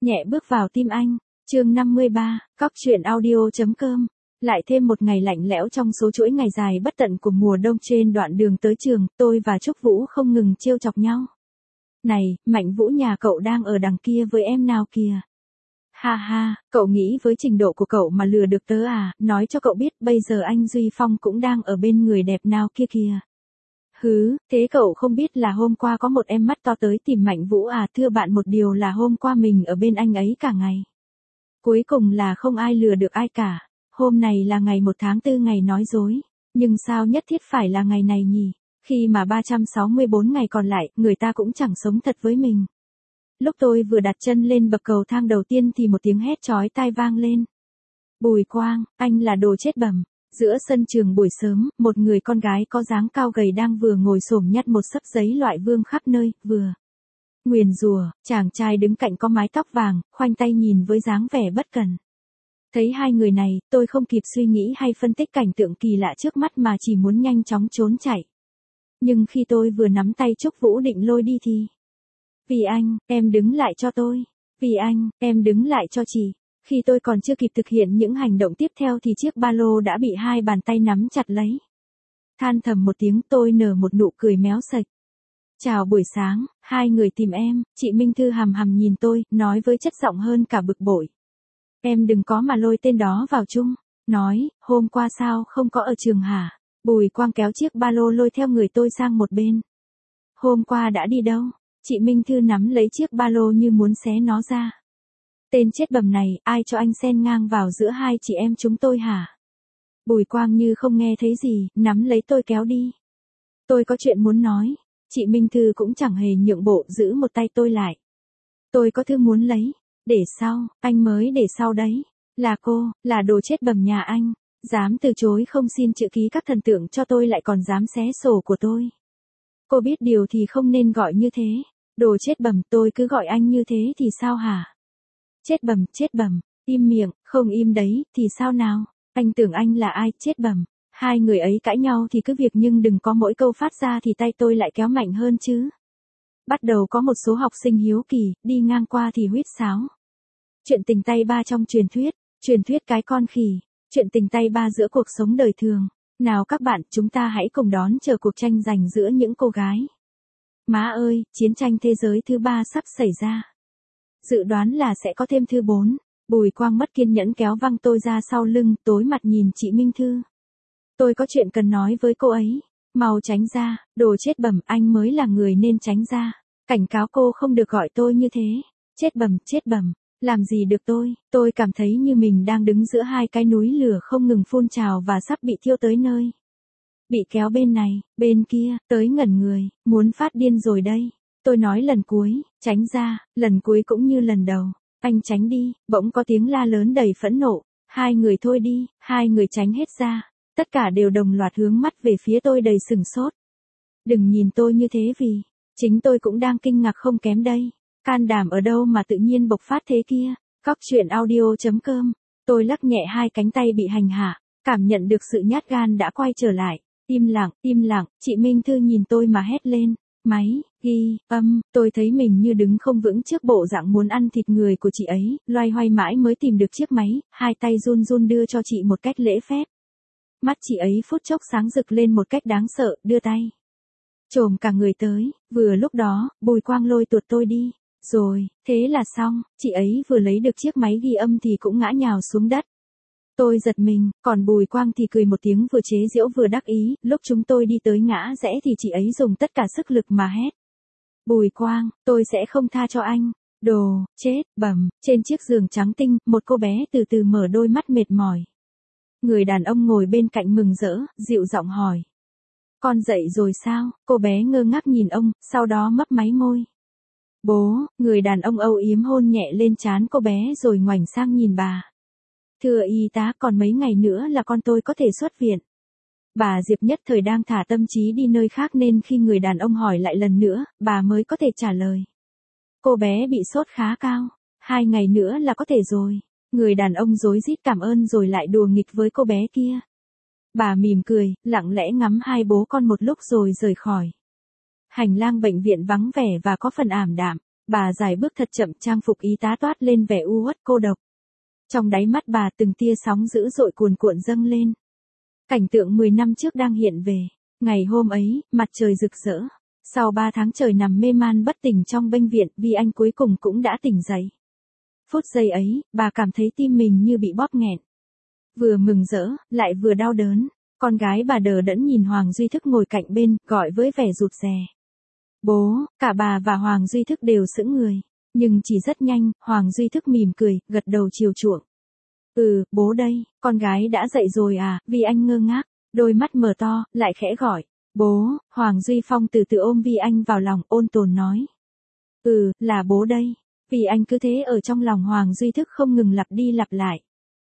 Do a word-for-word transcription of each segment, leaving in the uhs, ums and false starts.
Nhẹ bước vào tim anh, chương năm mươi ba, cóc truyện audio.com. Lại thêm một ngày lạnh lẽo trong số chuỗi ngày dài bất tận của mùa đông. Trên đoạn đường tới trường, tôi và Trúc Vũ không ngừng trêu chọc nhau. Này, Mạnh Vũ nhà cậu đang ở đằng kia với em nào kìa. Ha ha, cậu nghĩ với trình độ của cậu mà lừa được tớ à, nói cho cậu biết bây giờ anh Duy Phong cũng đang ở bên người đẹp nào kia kìa. Hứ, thế cậu không biết là hôm qua có một em mắt to tới tìm Mạnh Vũ à? Thưa bạn, một điều là hôm qua mình ở bên anh ấy cả ngày. Cuối cùng là không ai lừa được ai cả. Hôm này là ngày một tháng tư, ngày nói dối. Nhưng sao nhất thiết phải là ngày này nhỉ? Khi mà ba trăm sáu mươi bốn ngày còn lại, người ta cũng chẳng sống thật với mình. Lúc tôi vừa đặt chân lên bậc cầu thang đầu tiên thì một tiếng hét chói tai vang lên. Bùi Quang, anh là đồ chết bẩm. Giữa sân trường buổi sớm, một người con gái có dáng cao gầy đang vừa ngồi xổm nhặt một xấp giấy loại vương khắp nơi, vừa nguyền rủa. Chàng trai đứng cạnh có mái tóc vàng, khoanh tay nhìn với dáng vẻ bất cần. Thấy hai người này, tôi không kịp suy nghĩ hay phân tích cảnh tượng kỳ lạ trước mắt mà chỉ muốn nhanh chóng trốn chạy. Nhưng khi tôi vừa nắm tay Trúc Vũ định lôi đi thì... Vì anh, em đứng lại cho tôi. Vì anh, em đứng lại cho chị. Khi tôi còn chưa kịp thực hiện những hành động tiếp theo thì chiếc ba lô đã bị hai bàn tay nắm chặt lấy. Than thầm một tiếng, tôi nở một nụ cười méo sạch. Chào buổi sáng, hai người tìm em. Chị Minh Thư hằm hằm nhìn tôi, nói với chất giọng hơn cả bực bội. Em đừng có mà lôi tên đó vào chung. Nói, hôm qua sao không có ở trường hả? Bùi Quang kéo chiếc ba lô lôi theo người tôi sang một bên. Hôm qua đã đi đâu? Chị Minh Thư nắm lấy chiếc ba lô như muốn xé nó ra. Tên chết bầm này, ai cho anh xen ngang vào giữa hai chị em chúng tôi hả? Bùi Quang như không nghe thấy gì, nắm lấy tôi kéo đi. Tôi có chuyện muốn nói. Chị Minh Thư cũng chẳng hề nhượng bộ, giữ một tay tôi lại. Tôi có thư muốn lấy. Để sau, anh mới để sau đấy. Là cô, là đồ chết bầm nhà anh. Dám từ chối không xin chữ ký các thần tượng cho tôi, lại còn dám xé sổ của tôi. Cô biết điều thì không nên gọi như thế. Đồ chết bầm, tôi cứ gọi anh như thế thì sao hả? Chết bầm, chết bầm, im miệng, không im đấy, thì sao nào? Anh tưởng anh là ai, chết bầm? Hai người ấy cãi nhau thì cứ việc, nhưng đừng có mỗi câu phát ra thì tay tôi lại kéo mạnh hơn chứ. Bắt đầu có một số học sinh hiếu kỳ, đi ngang qua thì huýt sáo. Chuyện tình tay ba trong truyền thuyết, truyền thuyết cái con khỉ, chuyện tình tay ba giữa cuộc sống đời thường. Nào các bạn, chúng ta hãy cùng đón chờ cuộc tranh giành giữa những cô gái. Má ơi, chiến tranh thế giới thứ ba sắp xảy ra. Dự đoán là sẽ có thêm thứ bốn. Bùi Quang mất kiên nhẫn kéo văng tôi ra sau lưng, tối mặt nhìn chị Minh Thư. Tôi có chuyện cần nói với cô ấy. Mau tránh ra, đồ chết bẩm, anh mới là người nên tránh ra. Cảnh cáo cô không được gọi tôi như thế. Chết bẩm, chết bẩm, làm gì được tôi. Tôi cảm thấy như mình đang đứng giữa hai cái núi lửa không ngừng phun trào và sắp bị thiêu tới nơi. Bị kéo bên này, bên kia, tới ngẩn người, muốn phát điên rồi đây. Tôi nói lần cuối, tránh ra, lần cuối cũng như lần đầu. Anh tránh đi, bỗng có tiếng la lớn đầy phẫn nộ. Hai người thôi đi, hai người tránh hết ra. Tất cả đều đồng loạt hướng mắt về phía tôi đầy sửng sốt. Đừng nhìn tôi như thế vì, chính tôi cũng đang kinh ngạc không kém đây. Can đảm ở đâu mà tự nhiên bộc phát thế kia. Cóc truyện audio.com. Tôi lắc nhẹ hai cánh tay bị hành hạ, cảm nhận được sự nhát gan đã quay trở lại. Im lặng, im lặng, chị Minh Thư nhìn tôi mà hét lên. Máy, ghi, âm, tôi thấy mình như đứng không vững trước bộ dạng muốn ăn thịt người của chị ấy, loay hoay mãi mới tìm được chiếc máy, hai tay run run đưa cho chị một cách lễ phép. Mắt chị ấy phút chốc sáng rực lên một cách đáng sợ, đưa tay. Chồm cả người tới, vừa lúc đó, Bùi Quang lôi tuột tôi đi. Rồi, thế là xong, chị ấy vừa lấy được chiếc máy ghi âm thì cũng ngã nhào xuống đất. Tôi giật mình, còn Bùi Quang thì cười một tiếng vừa chế giễu vừa đắc ý. Lúc chúng tôi đi tới ngã rẽ thì chị ấy dùng tất cả sức lực mà hét. Bùi Quang, tôi sẽ không tha cho anh. Đồ, chết, bẩm. Trên chiếc giường trắng tinh, một cô bé từ từ mở đôi mắt mệt mỏi. Người đàn ông ngồi bên cạnh mừng rỡ, dịu giọng hỏi. Con dậy rồi sao? Cô bé ngơ ngác nhìn ông, sau đó mấp máy môi. Bố, người đàn ông âu yếm hôn nhẹ lên trán cô bé rồi ngoảnh sang nhìn bà. Thưa y tá, còn mấy ngày nữa là con tôi có thể xuất viện. Bà Diệp nhất thời đang thả tâm trí đi nơi khác nên khi người đàn ông hỏi lại lần nữa, bà mới có thể trả lời. Cô bé bị sốt khá cao, hai ngày nữa là có thể rồi. Người đàn ông rối rít cảm ơn rồi lại đùa nghịch với cô bé kia. Bà mỉm cười, lặng lẽ ngắm hai bố con một lúc rồi rời khỏi. Hành lang bệnh viện vắng vẻ và có phần ảm đạm. Bà dài bước thật chậm, trang phục y tá toát lên vẻ u uất cô độc. Trong đáy mắt bà từng tia sóng dữ dội cuồn cuộn dâng lên. Cảnh tượng mười năm trước đang hiện về. Ngày hôm ấy, mặt trời rực rỡ. Sau ba tháng trời nằm mê man bất tỉnh trong bệnh viện, Vi Anh cuối cùng cũng đã tỉnh dậy. Phút giây ấy, bà cảm thấy tim mình như bị bóp nghẹn. Vừa mừng rỡ, lại vừa đau đớn. Con gái bà đờ đẫn nhìn Hoàng Duy Thức ngồi cạnh bên, gọi với vẻ rụt rè. Bố, cả bà và Hoàng Duy Thức đều sững người. Nhưng chỉ rất nhanh, Hoàng Duy Thức mỉm cười, gật đầu chiều chuộng. Ừ, bố đây, con gái đã dậy rồi à, Vi Anh ngơ ngác, đôi mắt mở to, lại khẽ gọi. Bố, Hoàng Duy Phong từ từ ôm Vi Anh vào lòng, ôn tồn nói. Ừ, là bố đây. Vi Anh cứ thế ở trong lòng Hoàng Duy Thức không ngừng lặp đi lặp lại.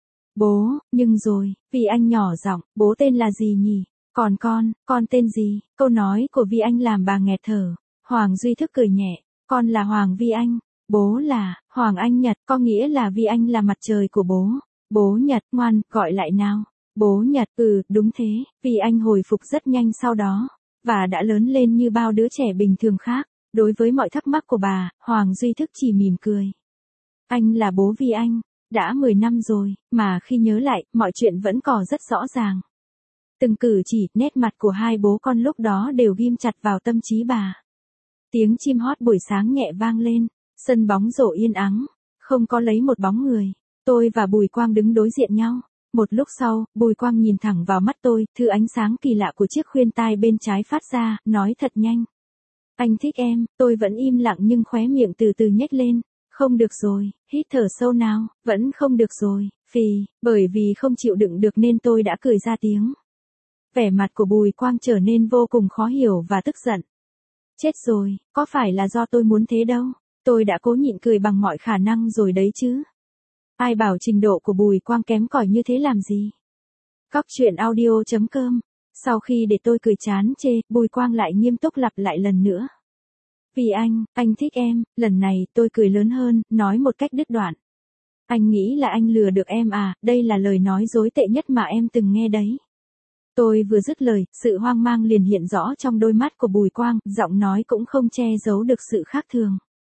Bố, nhưng rồi, Vi Anh nhỏ giọng, bố tên là gì nhỉ? Còn con, con tên gì? Câu nói của Vi Anh làm bà nghẹt thở. Hoàng Duy Thức cười nhẹ, con là Hoàng Vi Anh, bố là Hoàng Anh Nhật, có nghĩa là Vi Anh là mặt trời của bố. Bố Nhật, ngoan, gọi lại nào. Bố Nhật, ừ, đúng thế, Vi Anh hồi phục rất nhanh sau đó, và đã lớn lên như bao đứa trẻ bình thường khác. Đối với mọi thắc mắc của bà, Hoàng Duy Thức chỉ mỉm cười. Anh là bố Vi Anh, đã mười năm rồi, mà khi nhớ lại, mọi chuyện vẫn còn rất rõ ràng. Từng cử chỉ, nét mặt của hai bố con lúc đó đều ghim chặt vào tâm trí bà. Tiếng chim hót buổi sáng nhẹ vang lên, sân bóng rổ yên ắng, không có lấy một bóng người. Tôi và Bùi Quang đứng đối diện nhau. Một lúc sau, Bùi Quang nhìn thẳng vào mắt tôi, thứ ánh sáng kỳ lạ của chiếc khuyên tai bên trái phát ra, nói thật nhanh. Anh thích em, tôi vẫn im lặng nhưng khóe miệng từ từ nhếch lên. Không được rồi, hít thở sâu nào, vẫn không được rồi, phì, bởi vì không chịu đựng được nên tôi đã cười ra tiếng. Vẻ mặt của Bùi Quang trở nên vô cùng khó hiểu và tức giận. Chết rồi, có phải là do tôi muốn thế đâu, tôi đã cố nhịn cười bằng mọi khả năng rồi đấy chứ. Ai bảo trình độ của Bùi Quang kém cỏi như thế làm gì. Cóc truyện audio chấm com. Sau khi để tôi cười chán chê, Bùi Quang lại nghiêm túc lặp lại lần nữa. Vì anh, anh thích em, lần này tôi cười lớn hơn, nói một cách đứt đoạn. Anh nghĩ là anh lừa được em à, đây là lời nói dối tệ nhất mà em từng nghe đấy. Tôi vừa dứt lời, sự hoang mang liền hiện rõ trong đôi mắt của Bùi Quang, giọng nói cũng không che giấu được sự khác thường.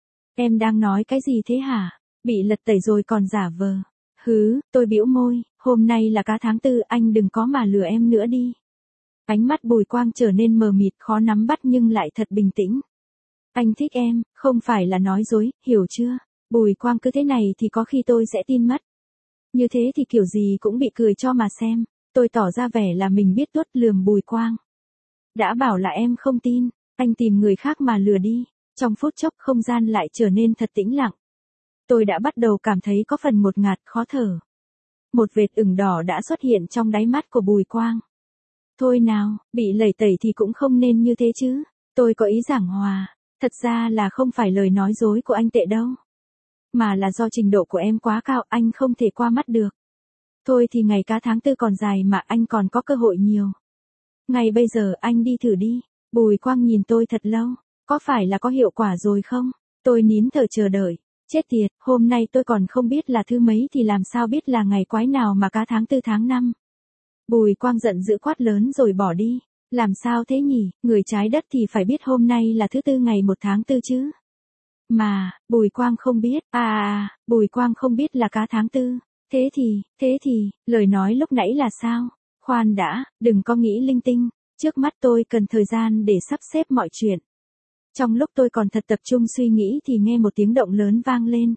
Em đang nói cái gì thế hả? Bị lật tẩy rồi còn giả vờ. Hứ, tôi bĩu môi, hôm nay là cá tháng tư, anh đừng có mà lừa em nữa đi. Ánh mắt Bùi Quang trở nên mờ mịt, khó nắm bắt nhưng lại thật bình tĩnh. Anh thích em, không phải là nói dối, hiểu chưa? Bùi Quang cứ thế này thì có khi tôi sẽ tin mất. Như thế thì kiểu gì cũng bị cười cho mà xem. Tôi tỏ ra vẻ là mình biết tuốt lườm Bùi Quang. Đã bảo là em không tin, anh tìm người khác mà lừa đi. Trong phút chốc không gian lại trở nên thật tĩnh lặng. Tôi đã bắt đầu cảm thấy có phần ngột ngạt, khó thở. Một vệt ửng đỏ đã xuất hiện trong đáy mắt của Bùi Quang. Thôi nào, bị lẩy tẩy thì cũng không nên như thế chứ. Tôi có ý giảng hòa. Thật ra là không phải lời nói dối của anh tệ đâu. Mà là do trình độ của em quá cao, anh không thể qua mắt được. Thôi thì ngày cá tháng tư còn dài mà anh còn có cơ hội nhiều. Ngay bây giờ anh đi thử đi. Bùi Quang nhìn tôi thật lâu. Có phải là có hiệu quả rồi không? Tôi nín thở chờ đợi. Chết tiệt, hôm nay tôi còn không biết là thứ mấy thì làm sao biết là ngày quái nào mà cá tháng tư tháng năm. Bùi Quang giận dữ quát lớn rồi bỏ đi. Làm sao thế nhỉ, người trái đất thì phải biết hôm nay là thứ tư ngày một tháng tư chứ. Mà, Bùi Quang không biết, à à, Bùi Quang không biết là cá tháng tư. Thế thì, thế thì, lời nói lúc nãy là sao? Khoan đã, đừng có nghĩ linh tinh. Trước mắt tôi cần thời gian để sắp xếp mọi chuyện. Trong lúc tôi còn thật tập trung suy nghĩ thì nghe một tiếng động lớn vang lên.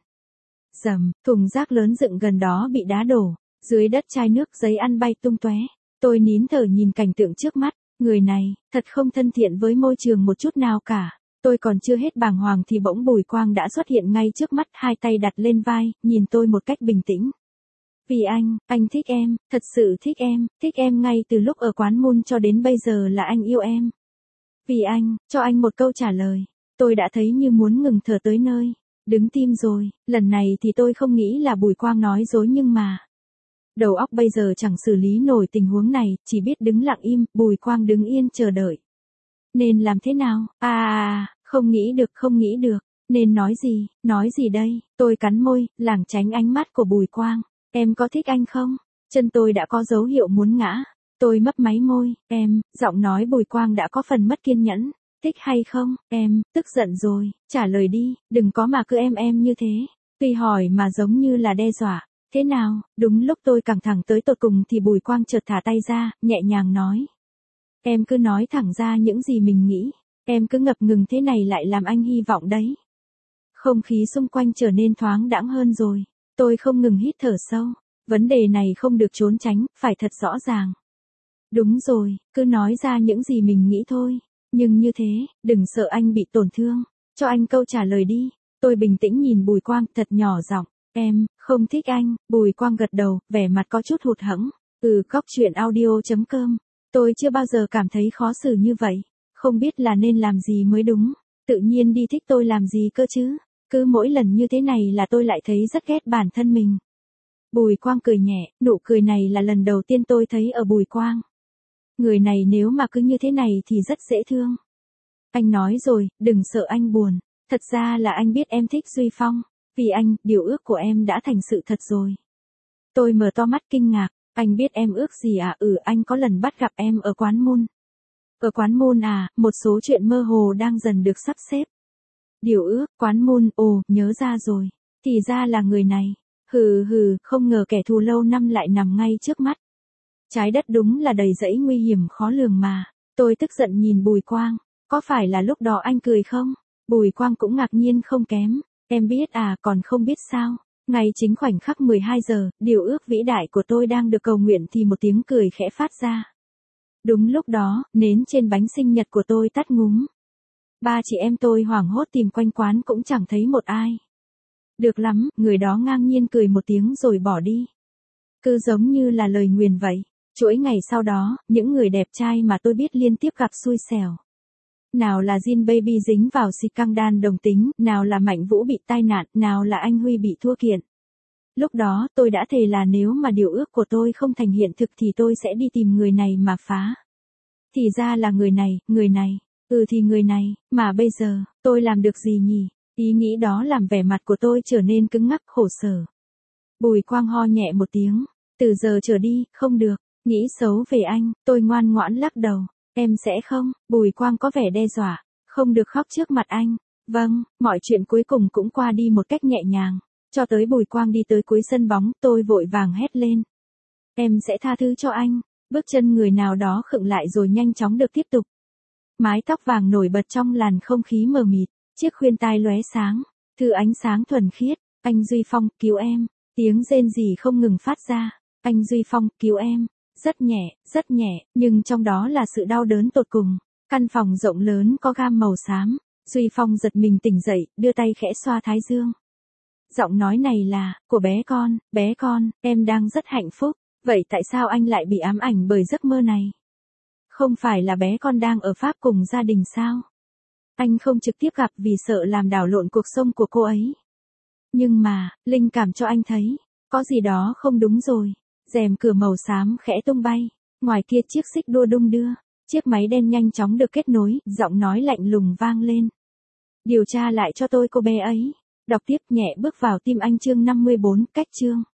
Rầm, thùng rác lớn dựng gần đó bị đá đổ. Dưới đất chai nước giấy ăn bay tung tóe. Tôi nín thở nhìn cảnh tượng trước mắt. Người này, thật không thân thiện với môi trường một chút nào cả. Tôi còn chưa hết bàng hoàng thì bỗng Bùi Quang đã xuất hiện ngay trước mắt, hai tay đặt lên vai, nhìn tôi một cách bình tĩnh. Vì anh, anh thích em, thật sự thích em, thích em ngay từ lúc ở quán Moon cho đến bây giờ là anh yêu em. Vì anh, cho anh một câu trả lời. Tôi đã thấy như muốn ngừng thở tới nơi. Đứng tim rồi, lần này thì tôi không nghĩ là Bùi Quang nói dối nhưng mà. Đầu óc bây giờ chẳng xử lý nổi tình huống này, chỉ biết đứng lặng im, Bùi Quang đứng yên chờ đợi. Nên làm thế nào? À, à, không nghĩ được, không nghĩ được. Nên nói gì, nói gì đây? Tôi cắn môi, lảng tránh ánh mắt của Bùi Quang. Em có thích anh không? Chân tôi đã có dấu hiệu muốn ngã. Tôi mấp máy môi, em, giọng nói Bùi Quang đã có phần mất kiên nhẫn. Thích hay không, em, tức giận rồi, trả lời đi, đừng có mà cứ em em như thế. Tuy hỏi mà giống như là đe dọa. Thế nào, đúng lúc tôi căng thẳng tới tột cùng thì Bùi Quang chợt thả tay ra, nhẹ nhàng nói. Em cứ nói thẳng ra những gì mình nghĩ, em cứ ngập ngừng thế này lại làm anh hy vọng đấy. Không khí xung quanh trở nên thoáng đãng hơn rồi, tôi không ngừng hít thở sâu, vấn đề này không được trốn tránh, phải thật rõ ràng. Đúng rồi, cứ nói ra những gì mình nghĩ thôi, nhưng như thế, đừng sợ anh bị tổn thương, cho anh câu trả lời đi. Tôi bình tĩnh nhìn Bùi Quang thật nhỏ giọng. Em, không thích anh. Bùi Quang gật đầu, vẻ mặt có chút hụt hẫng. Ừ, Cóc Truyện Audio chấm com. Tôi chưa bao giờ cảm thấy khó xử như vậy. Không biết là nên làm gì mới đúng. Tự nhiên đi thích tôi làm gì cơ chứ. Cứ mỗi lần như thế này là tôi lại thấy rất ghét bản thân mình. Bùi Quang cười nhẹ, nụ cười này là lần đầu tiên tôi thấy ở Bùi Quang. Người này nếu mà cứ như thế này thì rất dễ thương. Anh nói rồi, đừng sợ anh buồn. Thật ra là anh biết em thích Duy Phong. Vì anh, điều ước của em đã thành sự thật rồi. Tôi mở to mắt kinh ngạc. Anh biết em ước gì à? Ừ, anh có lần bắt gặp em ở quán môn. Ở quán môn à, một số chuyện mơ hồ đang dần được sắp xếp. Điều ước, quán môn, ồ, nhớ ra rồi. Thì ra là người này. Hừ hừ, không ngờ kẻ thù lâu năm lại nằm ngay trước mắt. Trái đất đúng là đầy rẫy nguy hiểm khó lường mà. Tôi tức giận nhìn Bùi Quang. Có phải là lúc đó anh cười không? Bùi Quang cũng ngạc nhiên không kém. Em biết à, còn không biết sao. Ngay chính khoảnh khắc mười hai giờ, điều ước vĩ đại của tôi đang được cầu nguyện thì một tiếng cười khẽ phát ra. Đúng lúc đó, nến trên bánh sinh nhật của tôi tắt ngúm. Ba chị em tôi hoảng hốt tìm quanh quán cũng chẳng thấy một ai. Được lắm, người đó ngang nhiên cười một tiếng rồi bỏ đi. Cứ giống như là lời nguyền vậy. Chuỗi ngày sau đó, những người đẹp trai mà tôi biết liên tiếp gặp xui xẻo. Nào là Jin Baby dính vào scandal đồng tính, nào là Mạnh Vũ bị tai nạn, nào là anh Huy bị thua kiện. Lúc đó tôi đã thề là nếu mà điều ước của tôi không thành hiện thực thì tôi sẽ đi tìm người này mà phá. Thì ra là người này, người này, ừ thì người này, mà bây giờ, tôi làm được gì nhỉ? Ý nghĩ đó làm vẻ mặt của tôi trở nên cứng ngắc khổ sở. Bùi Quang ho nhẹ một tiếng, từ giờ trở đi, không được, nghĩ xấu về anh, tôi ngoan ngoãn lắc đầu. Em sẽ không, Bùi Quang có vẻ đe dọa, không được khóc trước mặt anh. Vâng, mọi chuyện cuối cùng cũng qua đi một cách nhẹ nhàng. Cho tới Bùi Quang đi tới cuối sân bóng, tôi vội vàng hét lên. Em sẽ tha thứ cho anh. Bước chân người nào đó khựng lại rồi nhanh chóng được tiếp tục. Mái tóc vàng nổi bật trong làn không khí mờ mịt, chiếc khuyên tai lóe sáng, thứ ánh sáng thuần khiết. Anh Duy Phong, cứu em. Tiếng rên rỉ không ngừng phát ra. Anh Duy Phong, cứu em. Rất nhẹ, rất nhẹ, nhưng trong đó là sự đau đớn tột cùng. Căn phòng rộng lớn có gam màu xám. Duy Phong giật mình tỉnh dậy, đưa tay khẽ xoa thái dương. Giọng nói này là, của bé con, bé con, em đang rất hạnh phúc. Vậy tại sao anh lại bị ám ảnh bởi giấc mơ này? Không phải là bé con đang ở Pháp cùng gia đình sao? Anh không trực tiếp gặp vì sợ làm đảo lộn cuộc sống của cô ấy. Nhưng mà, linh cảm cho anh thấy, có gì đó không đúng rồi. Rèm cửa màu xám khẽ tung bay, ngoài kia chiếc xích đua đung đưa, chiếc máy đen nhanh chóng được kết nối, giọng nói lạnh lùng vang lên. Điều tra lại cho tôi cô bé ấy. Đọc tiếp nhẹ bước vào tim anh chương năm mươi bốn, cách chương.